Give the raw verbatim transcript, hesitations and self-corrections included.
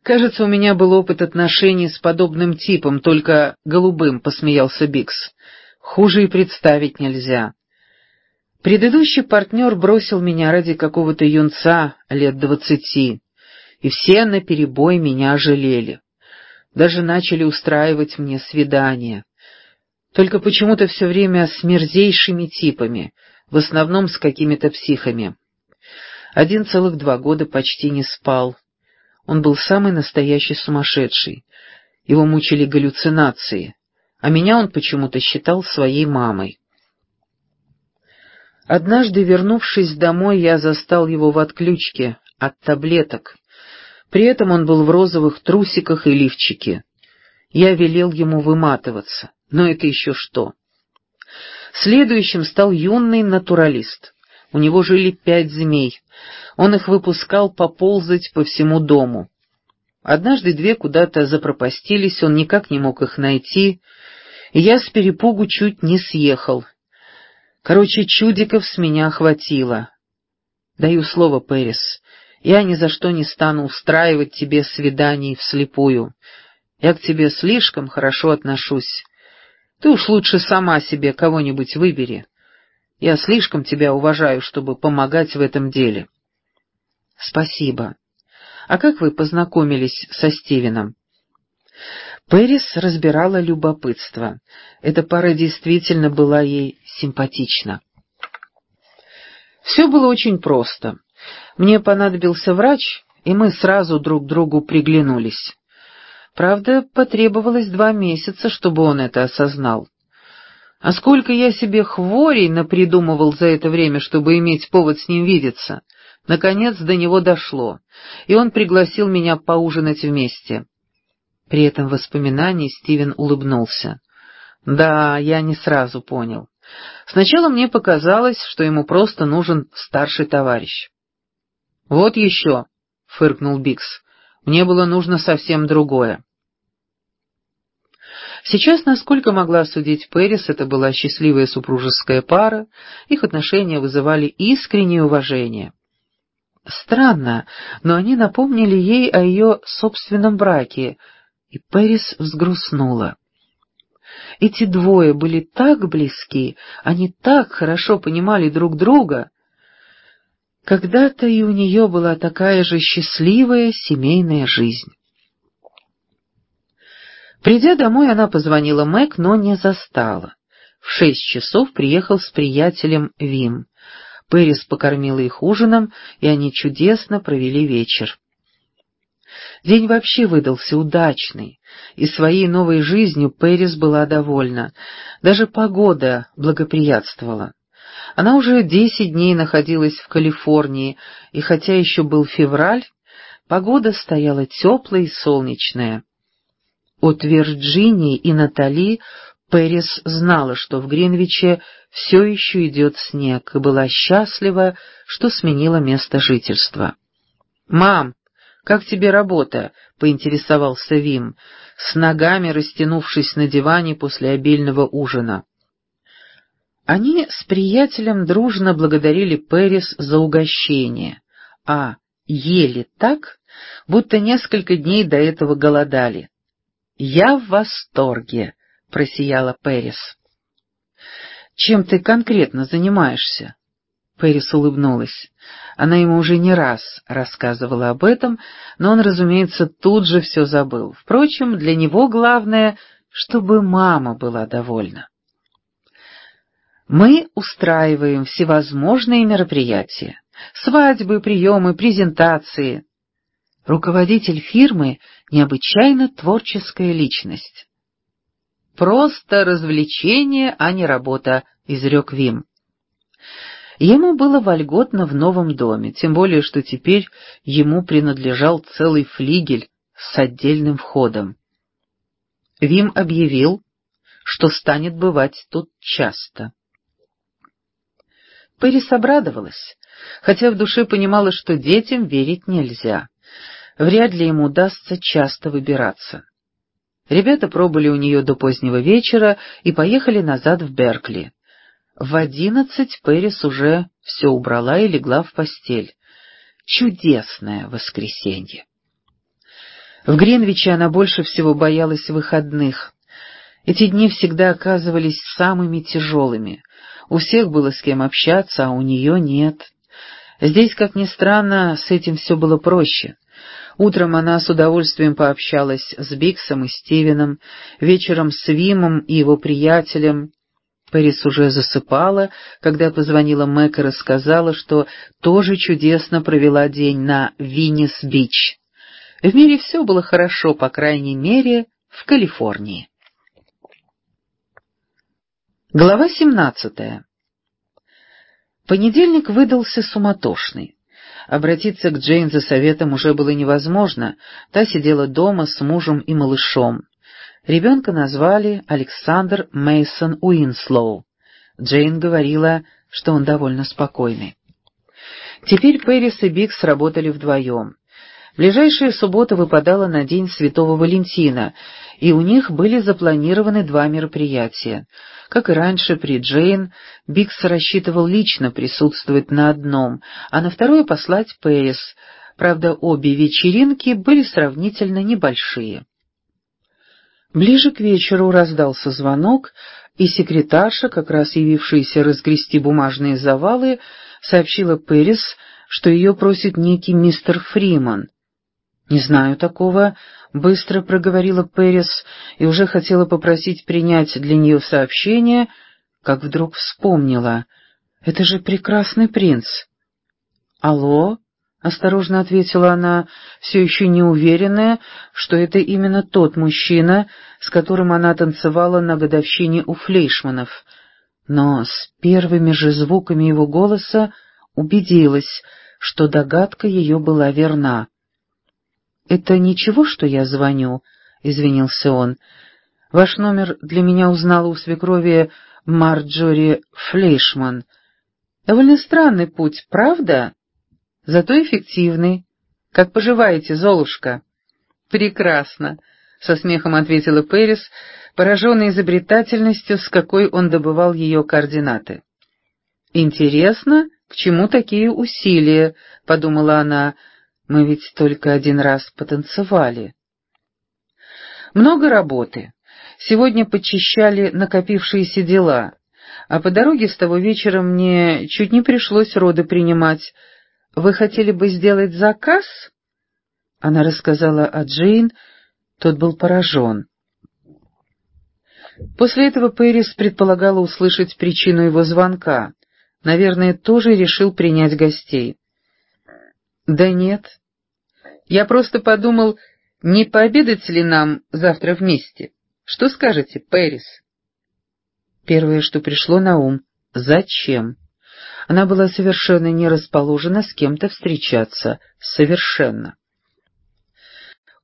«Кажется, у меня был опыт отношений с подобным типом, только голубым», — посмеялся Бикс. «Хуже и представить нельзя. Предыдущий партнер бросил меня ради какого-то юнца лет двадцати, и все наперебой меня жалели. Даже начали устраивать мне свидания. Только почему-то все время с мерзейшими типами, в основном с какими-то психами. Один целых два года почти не спал. Он был самый настоящий сумасшедший. Его мучили галлюцинации, а меня он почему-то считал своей мамой. Однажды, вернувшись домой, я застал его в отключке от таблеток. При этом он был в розовых трусиках и лифчике. Я велел ему выматываться, но это еще что. Следующим стал юный натуралист. У него жили пять змей. Он их выпускал поползать по всему дому. Однажды две куда-то запропастились, он никак не мог их найти, и я с перепугу чуть не съехал. Короче, чудиков с меня хватило. Даю слово, Пэрис, я ни за что не стану устраивать тебе свиданий вслепую. Я к тебе слишком хорошо отношусь. Ты уж лучше сама себе кого-нибудь выбери. Я слишком тебя уважаю, чтобы помогать в этом деле». «Спасибо. А как вы познакомились со Стивеном?» Пэрис разбирала любопытство. Эта пара действительно была ей симпатична. Все было очень просто. Мне понадобился врач, и мы сразу друг другу приглянулись. Правда, потребовалось два месяца, чтобы он это осознал. А сколько я себе хворей напридумывал за это время, чтобы иметь повод с ним видеться. Наконец до него дошло, и он пригласил меня поужинать вместе. При этом воспоминании Стивен улыбнулся. Да, я не сразу понял. Сначала мне показалось, что ему просто нужен старший товарищ. «Вот еще», — фыркнул Бикс, — «мне было нужно совсем другое». Сейчас, насколько могла судить Пэрис, это была счастливая супружеская пара, их отношения вызывали искреннее уважение. Странно, но они напомнили ей о ее собственном браке, и Пэрис взгрустнула. Эти двое были так близки, они так хорошо понимали друг друга. Когда-то и у нее была такая же счастливая семейная жизнь. Придя домой, она позвонила Мэг, но не застала. В шесть часов приехал с приятелем Вим. Пэрис покормила их ужином, и они чудесно провели вечер. День вообще выдался удачный, и своей новой жизнью Пэрис была довольна. Даже погода благоприятствовала. Она уже десять дней находилась в Калифорнии, и хотя еще был февраль, погода стояла теплая и солнечная. От Вирджинии и Натали Пэрис знала, что в Гринвиче все еще идет снег, и была счастлива, что сменила место жительства. «Мам, как тебе работа?» — поинтересовался Вим, с ногами растянувшись на диване после обильного ужина. Они с приятелем дружно благодарили Пэрис за угощение, а ели так, будто несколько дней до этого голодали. «Я в восторге», — просияла Пэрис. «Чем ты конкретно занимаешься?» Пэрис улыбнулась. Она ему уже не раз рассказывала об этом, но он, разумеется, тут же все забыл. Впрочем, для него главное, чтобы мама была довольна. «Мы устраиваем всевозможные мероприятия, свадьбы, приемы, презентации. Руководитель фирмы — необычайно творческая личность». «Просто развлечение, а не работа», — изрек Вим. Ему было вольготно в новом доме, тем более, что теперь ему принадлежал целый флигель с отдельным входом. Вим объявил, что станет бывать тут часто. Пэрис обрадовалась, хотя в душе понимала, что детям верить нельзя. Вряд ли ему удастся часто выбираться. Ребята пробыли у нее до позднего вечера и поехали назад в Беркли. В одиннадцать Пэрис уже все убрала и легла в постель. Чудесное воскресенье! В Гринвиче она больше всего боялась выходных. Эти дни всегда оказывались самыми тяжелыми. У всех было с кем общаться, а у нее нет. Здесь, как ни странно, с этим все было проще. Утром она с удовольствием пообщалась с Биксом и Стивеном, вечером с Вимом и его приятелем. Пэрис уже засыпала, когда позвонила Мэг и рассказала, что тоже чудесно провела день на Виннис-Бич. В мире все было хорошо, по крайней мере, в Калифорнии. Глава семнадцатая. Понедельник выдался суматошный. Обратиться к Джейн за советом уже было невозможно, та сидела дома с мужем и малышом. Ребенка назвали Александр Мейсон Уинслоу. Джейн говорила, что он довольно спокойный. Теперь Пэрис и Бикс работали вдвоем. Ближайшая суббота выпадала на День Святого Валентина, и у них были запланированы два мероприятия. Как и раньше при Джейн, Бикс рассчитывал лично присутствовать на одном, а на второе послать Пэрис. Правда, обе вечеринки были сравнительно небольшие. Ближе к вечеру раздался звонок, и секретарша, как раз явившаяся разгрести бумажные завалы, сообщила Пэрис, что ее просит некий мистер Фриман. «Не знаю такого», — быстро проговорила Пэрис и уже хотела попросить принять для нее сообщение, как вдруг вспомнила. «Это же прекрасный принц». «Алло?» — осторожно ответила она, все еще не уверенная, что это именно тот мужчина, с которым она танцевала на годовщине у Флейшманов. Но с первыми же звуками его голоса убедилась, что догадка ее была верна. «Это ничего, что я звоню?» — извинился он. «Ваш номер для меня узнала у свекрови Марджори Флейшман. Довольно странный путь, правда? Зато эффективный. Как поживаете, Золушка?» «Прекрасно», — со смехом ответила Пэрис, пораженная изобретательностью, с какой он добывал ее координаты. «Интересно, к чему такие усилия?» — подумала она. «Мы ведь только один раз потанцевали». Много работы. Сегодня подчищали накопившиеся дела, а по дороге с того вечера мне чуть не пришлось роды принимать. Вы хотели бы сделать заказ?» Она рассказала о Джейн, тот был поражен. После этого Пэрис предполагала услышать причину его звонка. Наверное, тоже решил принять гостей. «Да нет. Я просто подумал, не пообедать ли нам завтра вместе? Что скажете, Пэрис?» Первое, что пришло на ум — зачем? Она была совершенно не расположена с кем-то встречаться. Совершенно.